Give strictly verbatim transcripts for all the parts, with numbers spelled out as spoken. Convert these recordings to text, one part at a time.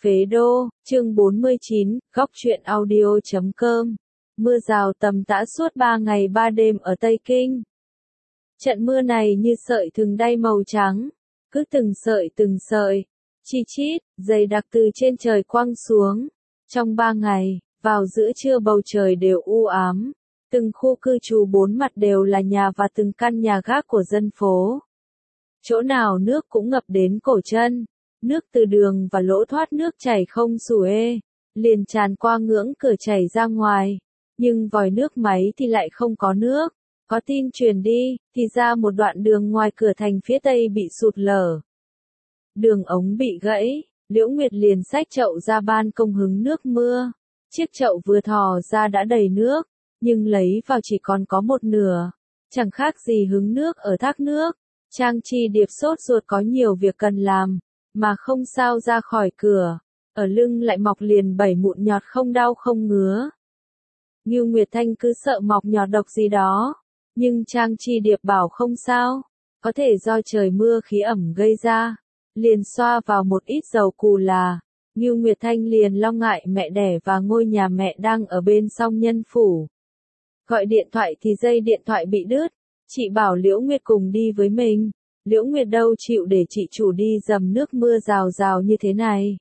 Phế Đô, chương bốn mươi chín, góc truyện audio chấm com. Mưa rào tầm tã suốt ba ngày ba đêm ở Tây Kinh. Trận mưa này như sợi thừng đay màu trắng, cứ từng sợi từng sợi, chi chít, dày đặc từ trên trời quăng xuống. Trong ba ngày, vào giữa trưa bầu trời đều u ám, từng khu cư trú bốn mặt đều là nhà và từng căn nhà gác của dân phố. Chỗ nào nước cũng ngập đến cổ chân, nước từ đường và lỗ thoát nước chảy không xuể, liền tràn qua ngưỡng cửa chảy ra ngoài, nhưng vòi nước máy thì lại không có nước. Có tin truyền đi, thì ra một đoạn đường ngoài cửa thành phía tây bị sụt lở. Đường ống bị gãy, Liễu Nguyệt liền xách chậu ra ban công hứng nước mưa. Chiếc chậu vừa thò ra đã đầy nước, nhưng lấy vào chỉ còn có một nửa, chẳng khác gì hứng nước ở thác nước. Trang Chi Điệp sốt ruột có nhiều việc cần làm, mà không sao ra khỏi cửa, ở lưng lại mọc liền bảy mụn nhọt không đau không ngứa. Ngưu Nguyệt Thanh cứ sợ mọc nhọt độc gì đó, nhưng Trang Chi Điệp bảo không sao, có thể do trời mưa khí ẩm gây ra, liền xoa vào một ít dầu cù là. Ngưu Nguyệt Thanh liền lo ngại mẹ đẻ và ngôi nhà mẹ đang ở bên Song Nhân Phủ. Gọi điện thoại thì dây điện thoại bị đứt, chị bảo Liễu Nguyệt cùng đi với mình. Liễu Nguyệt đâu chịu để chị chủ đi dầm nước mưa rào rào như thế này.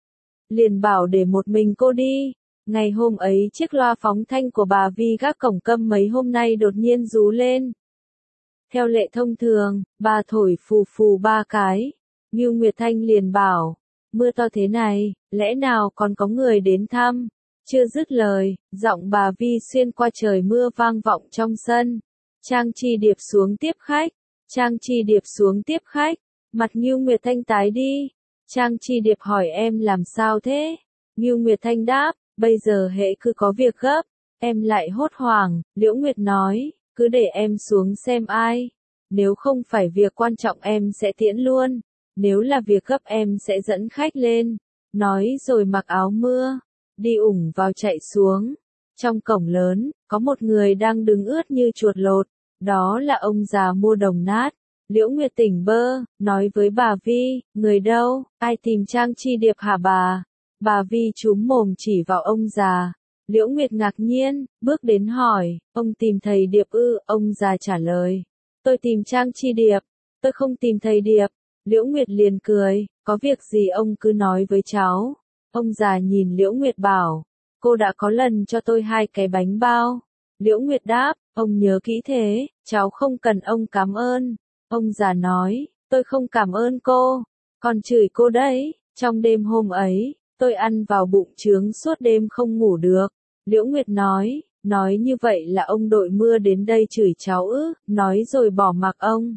Liền bảo để một mình cô đi. Ngày hôm ấy chiếc loa phóng thanh của bà Vi gác cổng câm mấy hôm nay đột nhiên rú lên. Theo lệ thông thường, bà thổi phù phù ba cái. Ngưu Nguyệt Thanh liền bảo, mưa to thế này, lẽ nào còn có người đến thăm? Chưa dứt lời, giọng bà Vi xuyên qua trời mưa vang vọng trong sân. Trang Chi Điệp xuống tiếp khách. Trang Chi Điệp xuống tiếp khách. Mặt Ngưu Nguyệt Thanh tái đi. Trang Chi Điệp hỏi em làm sao thế? Ngưu Nguyệt Thanh đáp, bây giờ hễ cứ có việc gấp, em lại hốt hoảng. Liễu Nguyệt nói, cứ để em xuống xem ai. Nếu không phải việc quan trọng em sẽ tiễn luôn. Nếu là việc gấp em sẽ dẫn khách lên. Nói rồi mặc áo mưa, đi ủng vào chạy xuống. Trong cổng lớn, có một người đang đứng ướt như chuột lột. Đó là ông già mua đồng nát. Liễu Nguyệt tỉnh bơ, nói với bà Vi, người đâu, ai tìm Trang Chi Điệp hả bà? Bà Vi chúm mồm chỉ vào ông già. Liễu Nguyệt ngạc nhiên, bước đến hỏi, ông tìm thầy Điệp ư? Ông già trả lời, tôi tìm Trang Chi Điệp, tôi không tìm thầy Điệp. Liễu Nguyệt liền cười, có việc gì ông cứ nói với cháu. Ông già nhìn Liễu Nguyệt bảo, cô đã có lần cho tôi hai cái bánh bao. Liễu Nguyệt đáp, ông nhớ kỹ thế, cháu không cần ông cảm ơn. Ông già nói, tôi không cảm ơn cô, còn chửi cô đấy. Trong đêm hôm ấy, tôi ăn vào bụng trướng suốt đêm không ngủ được. Liễu Nguyệt nói, nói như vậy là ông đội mưa đến đây chửi cháu ư? Nói rồi bỏ mặc ông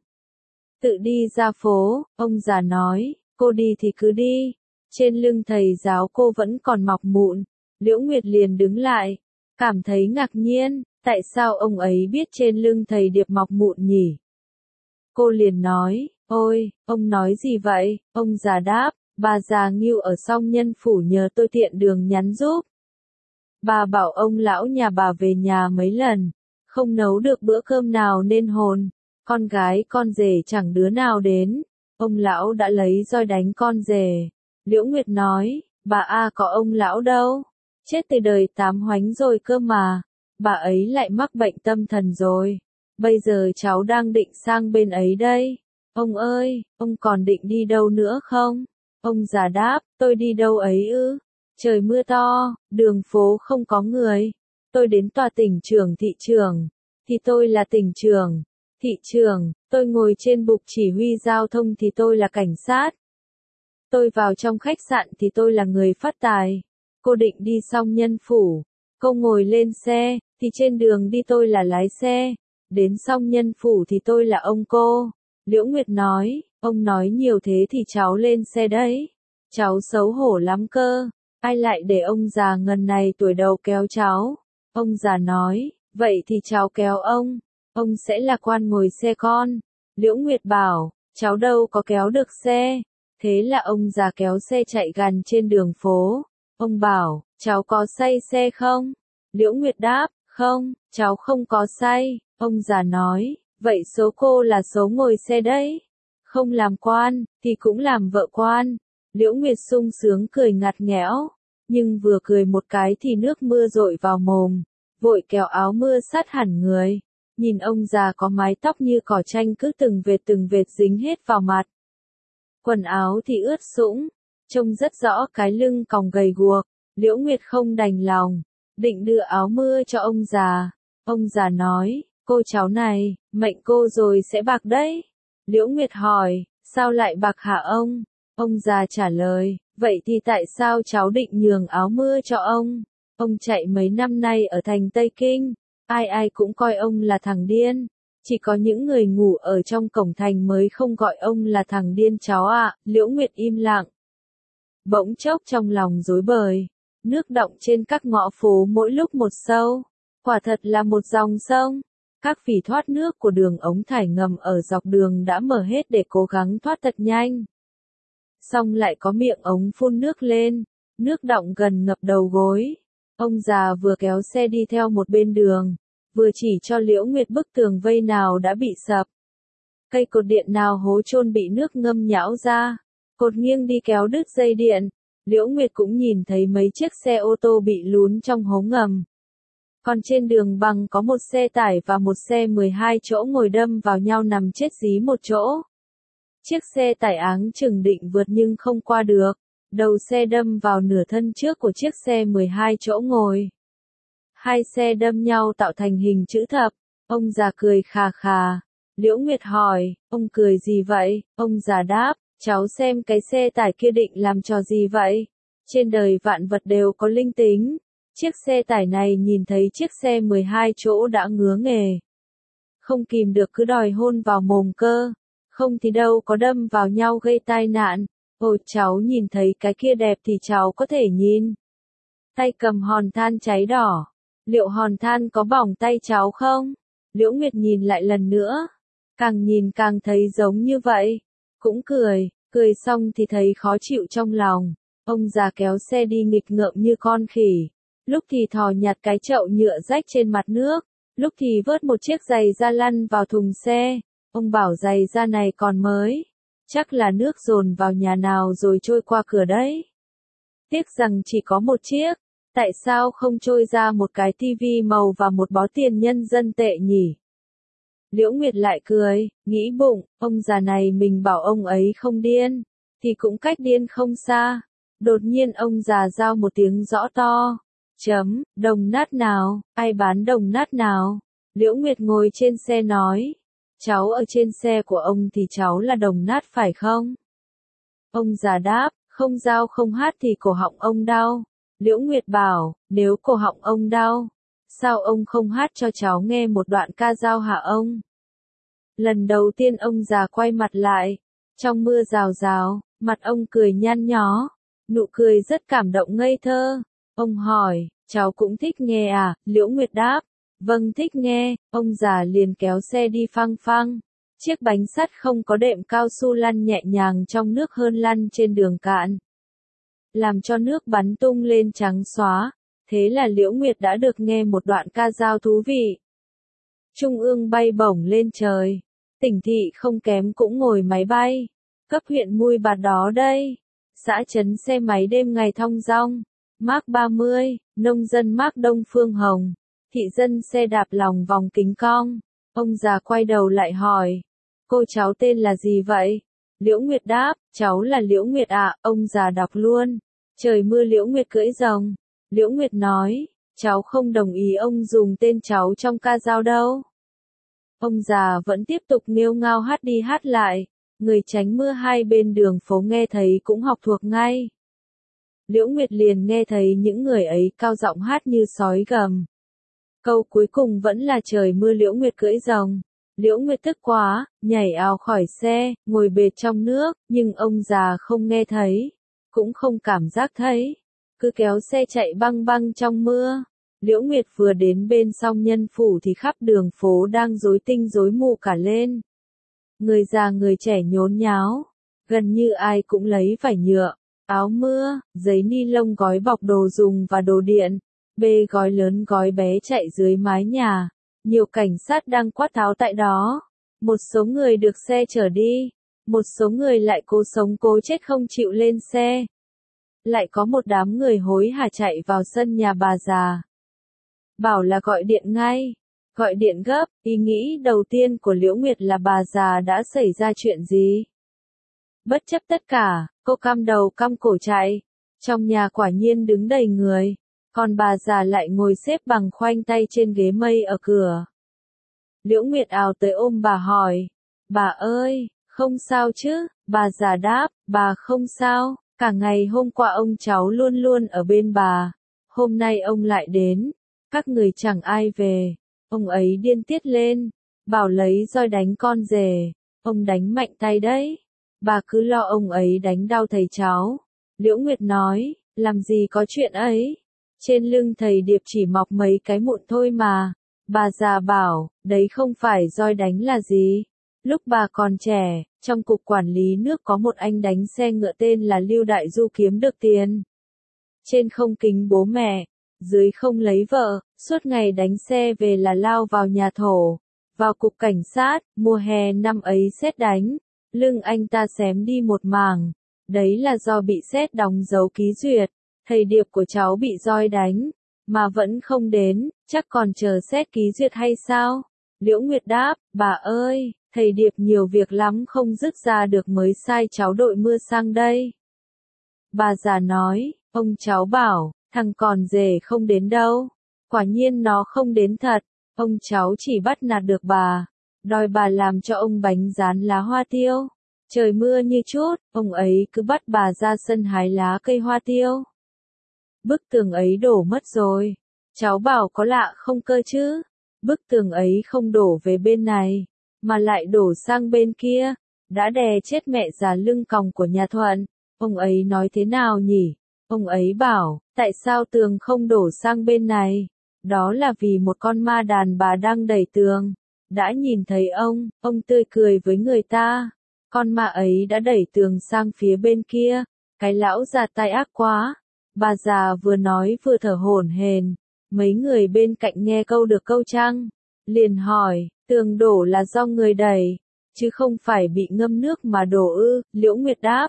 tự đi ra phố. Ông già nói, cô đi thì cứ đi. Trên lưng thầy giáo cô vẫn còn mọc mụn. Liễu Nguyệt liền đứng lại, cảm thấy ngạc nhiên, tại sao ông ấy biết trên lưng thầy Điệp mọc mụn nhỉ? Cô liền nói, ôi, ông nói gì vậy? Ông già đáp, bà già Ngưu ở Song Nhân Phủ nhờ tôi tiện đường nhắn giúp. Bà bảo ông lão nhà bà về nhà mấy lần, không nấu được bữa cơm nào nên hồn. Con gái con rể chẳng đứa nào đến, ông lão đã lấy roi đánh con rể. Liễu Nguyệt nói, bà A có ông lão đâu, chết từ đời tám hoánh rồi cơ mà, bà ấy lại mắc bệnh tâm thần rồi, bây giờ cháu đang định sang bên ấy đây. Ông ơi, ông còn định đi đâu nữa không? Ông già đáp, tôi đi đâu ấy ư? Trời mưa to, đường phố không có người, tôi đến tòa tỉnh trưởng thị trưởng, thì tôi là tỉnh trưởng. Thị trường, tôi ngồi trên bục chỉ huy giao thông thì tôi là cảnh sát. Tôi vào trong khách sạn thì tôi là người phát tài. Cô định đi Song Nhân Phủ. Cô ngồi lên xe, thì trên đường đi tôi là lái xe. Đến Song Nhân Phủ thì tôi là ông cô. Liễu Nguyệt nói, ông nói nhiều thế thì cháu lên xe đấy. Cháu xấu hổ lắm cơ. Ai lại để ông già ngần này tuổi đầu kéo cháu. Ông già nói, vậy thì cháu kéo ông. Ông sẽ là quan ngồi xe con. Liễu Nguyệt bảo, cháu đâu có kéo được xe. Thế là ông già kéo xe chạy gần trên đường phố. Ông bảo, cháu có say xe không? Liễu Nguyệt đáp, không, cháu không có say. Ông già nói, vậy số cô là số ngồi xe đấy. Không làm quan, thì cũng làm vợ quan. Liễu Nguyệt sung sướng cười ngặt nghẽo, nhưng vừa cười một cái thì nước mưa dội vào mồm, vội kéo áo mưa sát hẳn người. Nhìn ông già có mái tóc như cỏ tranh cứ từng vệt từng vệt dính hết vào mặt. Quần áo thì ướt sũng, trông rất rõ cái lưng còng gầy guộc. Liễu Nguyệt không đành lòng, định đưa áo mưa cho ông già. Ông già nói, cô cháu này, mệnh cô rồi sẽ bạc đấy. Liễu Nguyệt hỏi, sao lại bạc hả ông? Ông già trả lời, vậy thì tại sao cháu định nhường áo mưa cho ông? Ông chạy mấy năm nay ở thành Tây Kinh, ai ai cũng coi ông là thằng điên. Chỉ có những người ngủ ở trong cổng thành mới không gọi ông là thằng điên cháu ạ. Liễu Nguyệt im lặng. Bỗng chốc trong lòng rối bời, nước đọng trên các ngõ phố mỗi lúc một sâu. Quả thật là một dòng sông. Các phỉ thoát nước của đường ống thải ngầm ở dọc đường đã mở hết để cố gắng thoát thật nhanh. Xong lại có miệng ống phun nước lên, nước đọng gần ngập đầu gối. Ông già vừa kéo xe đi theo một bên đường, vừa chỉ cho Liễu Nguyệt bức tường vây nào đã bị sập. Cây cột điện nào hố chôn bị nước ngâm nhão ra, cột nghiêng đi kéo đứt dây điện. Liễu Nguyệt cũng nhìn thấy mấy chiếc xe ô tô bị lún trong hố ngầm. Còn trên đường bằng có một xe tải và một xe mười hai chỗ ngồi đâm vào nhau nằm chết dí một chỗ. Chiếc xe tải áng chừng định vượt nhưng không qua được, đầu xe đâm vào nửa thân trước của chiếc xe mười hai chỗ ngồi. Hai xe đâm nhau tạo thành hình chữ thập, ông già cười khà khà. Liễu Nguyệt hỏi, ông cười gì vậy? Ông già đáp, cháu xem cái xe tải kia định làm trò gì vậy? Trên đời vạn vật đều có linh tính. Chiếc xe tải này nhìn thấy chiếc xe mười hai chỗ đã ngứa nghề. Không kìm được cứ đòi hôn vào mồm cơ. Không thì đâu có đâm vào nhau gây tai nạn. Ồ cháu nhìn thấy cái kia đẹp thì cháu có thể nhìn. Tay cầm hòn than cháy đỏ. Liệu hòn than có bỏng tay cháu không? Liễu Nguyệt nhìn lại lần nữa. Càng nhìn càng thấy giống như vậy. Cũng cười, cười xong thì thấy khó chịu trong lòng. Ông già kéo xe đi nghịch ngợm như con khỉ. Lúc thì thò nhặt cái chậu nhựa rách trên mặt nước. Lúc thì vớt một chiếc giày da lăn vào thùng xe. Ông bảo giày da này còn mới. Chắc là nước dồn vào nhà nào rồi trôi qua cửa đấy. Tiếc rằng chỉ có một chiếc. Tại sao không trôi ra một cái tivi màu và một bó tiền nhân dân tệ nhỉ? Liễu Nguyệt lại cười, nghĩ bụng, ông già này mình bảo ông ấy không điên, thì cũng cách điên không xa. Đột nhiên ông già giao một tiếng rõ to. Chấm, đồng nát nào, ai bán đồng nát nào? Liễu Nguyệt ngồi trên xe nói. Cháu ở trên xe của ông thì cháu là đồng nát phải không? Ông già đáp, không giao không hát thì cổ họng ông đau. Liễu Nguyệt bảo, nếu cổ họng ông đau, sao ông không hát cho cháu nghe một đoạn ca dao hả ông? Lần đầu tiên ông già quay mặt lại, trong mưa rào rào, mặt ông cười nhăn nhó, nụ cười rất cảm động ngây thơ. Ông hỏi, cháu cũng thích nghe à? Liễu Nguyệt đáp, vâng thích nghe. Ông già liền kéo xe đi phăng phăng. Chiếc bánh sắt không có đệm cao su lăn nhẹ nhàng trong nước hơn lăn trên đường cạn, làm cho nước bắn tung lên trắng xóa. Thế là Liễu Nguyệt đã được nghe một đoạn ca dao thú vị. Trung ương bay bổng lên trời, tỉnh thị không kém cũng ngồi máy bay, cấp huyện Mui Bạt đó đây, xã trấn xe máy đêm ngày thong dong, Mác ba mươi, nông dân Mác Đông Phương Hồng, thị dân xe đạp lòng vòng kính cong. Ông già quay đầu lại hỏi, cô cháu tên là gì vậy? Liễu Nguyệt đáp, cháu là Liễu Nguyệt ạ. Ông già đọc luôn, trời mưa Liễu Nguyệt cưỡi rồng. Liễu Nguyệt nói, cháu không đồng ý ông dùng tên cháu trong ca dao đâu. Ông già vẫn tiếp tục nghêu ngao hát đi hát lại, người tránh mưa hai bên đường phố nghe thấy cũng học thuộc ngay. Liễu Nguyệt liền nghe thấy những người ấy cao giọng hát như sói gầm. Câu cuối cùng vẫn là trời mưa Liễu Nguyệt cưỡi rồng. Liễu Nguyệt tức quá, nhảy ào khỏi xe, ngồi bệt trong nước, nhưng ông già không nghe thấy, cũng không cảm giác thấy, cứ kéo xe chạy băng băng trong mưa. Liễu Nguyệt vừa đến bên Song Nhân Phủ thì khắp đường phố đang rối tinh rối mù cả lên. Người già người trẻ nhốn nháo, gần như ai cũng lấy vải nhựa, áo mưa, giấy ni lông gói bọc đồ dùng và đồ điện, bê gói lớn gói bé chạy dưới mái nhà. Nhiều cảnh sát đang quát tháo tại đó. Một số người được xe chở đi, Một số người lại cố sống cố chết không chịu lên xe. Lại có một đám người hối hả chạy vào sân nhà bà già. Bảo là gọi điện ngay. Gọi điện gấp, ý nghĩ đầu tiên của Liễu Nguyệt là bà già đã xảy ra chuyện gì. Bất chấp tất cả, cô căm đầu căm cổ chạy. Trong nhà quả nhiên đứng đầy người. Còn bà già lại ngồi xếp bằng khoanh tay trên ghế mây ở cửa. Liễu Nguyệt ào tới ôm bà hỏi. Bà ơi, không sao chứ? Bà già đáp, bà không sao. Cả ngày hôm qua ông cháu luôn luôn ở bên bà. Hôm nay ông lại đến. Các người chẳng ai về. Ông ấy điên tiết lên. Bảo lấy roi đánh con rể. Ông đánh mạnh tay đấy. Bà cứ lo ông ấy đánh đau thầy cháu. Liễu Nguyệt nói, làm gì có chuyện ấy. Trên lưng thầy Điệp chỉ mọc mấy cái mụn thôi mà. Bà già bảo, đấy không phải roi đánh là gì. Lúc bà còn trẻ, trong cục quản lý nước có một anh đánh xe ngựa tên là Lưu Đại Du kiếm được tiền. Trên không kính bố mẹ, dưới không lấy vợ, suốt ngày đánh xe về là lao vào nhà thổ. Vào cục cảnh sát, mùa hè năm ấy sét đánh, lưng anh ta xém đi một mảng. Đấy là do bị sét đóng dấu ký duyệt. Thầy Điệp của cháu bị roi đánh, mà vẫn không đến, chắc còn chờ xét ký duyệt hay sao? Liễu Nguyệt đáp, bà ơi, thầy Điệp nhiều việc lắm không dứt ra được mới sai cháu đội mưa sang đây. Bà già nói, ông cháu bảo, thằng còn rể không đến đâu. Quả nhiên nó không đến thật, ông cháu chỉ bắt nạt được bà, đòi bà làm cho ông bánh rán lá hoa tiêu. Trời mưa như chút, ông ấy cứ bắt bà ra sân hái lá cây hoa tiêu. Bức tường ấy đổ mất rồi. Cháu bảo có lạ không cơ chứ? Bức tường ấy không đổ về bên này, mà lại đổ sang bên kia. Đã đè chết mẹ già lưng còng của nhà Thuận. Ông ấy nói thế nào nhỉ? Ông ấy bảo, tại sao tường không đổ sang bên này? Đó là vì một con ma đàn bà đang đẩy tường. Đã nhìn thấy ông, ông tươi cười với người ta. Con ma ấy đã đẩy tường sang phía bên kia. Cái lão già tai ác quá. Bà già vừa nói vừa thở hổn hển. Mấy người bên cạnh nghe câu được câu trăng, liền hỏi, tường đổ là do người đẩy, chứ không phải bị ngâm nước mà đổ ư? Liễu Nguyệt đáp,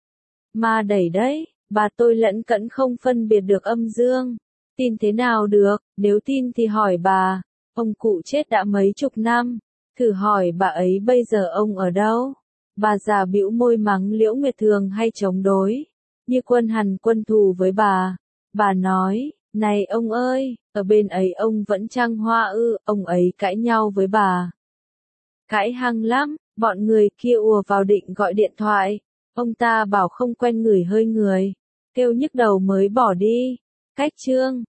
ma đẩy đấy. Bà tôi lẫn cẫn không phân biệt được âm dương. Tin thế nào được? Nếu tin thì hỏi bà. Ông cụ chết đã mấy chục năm, thử hỏi bà ấy bây giờ ông ở đâu? Bà già bĩu môi mắng Liễu Nguyệt thường hay chống đối, như quân hằn quân thù với bà. Bà nói, này ông ơi, ở bên ấy ông vẫn trăng hoa ư? Ông ấy cãi nhau với bà. Cãi hăng lắm, bọn người kia ùa vào định gọi điện thoại. Ông ta bảo không quen ngửi hơi người, kêu nhức đầu mới bỏ đi. Cách chương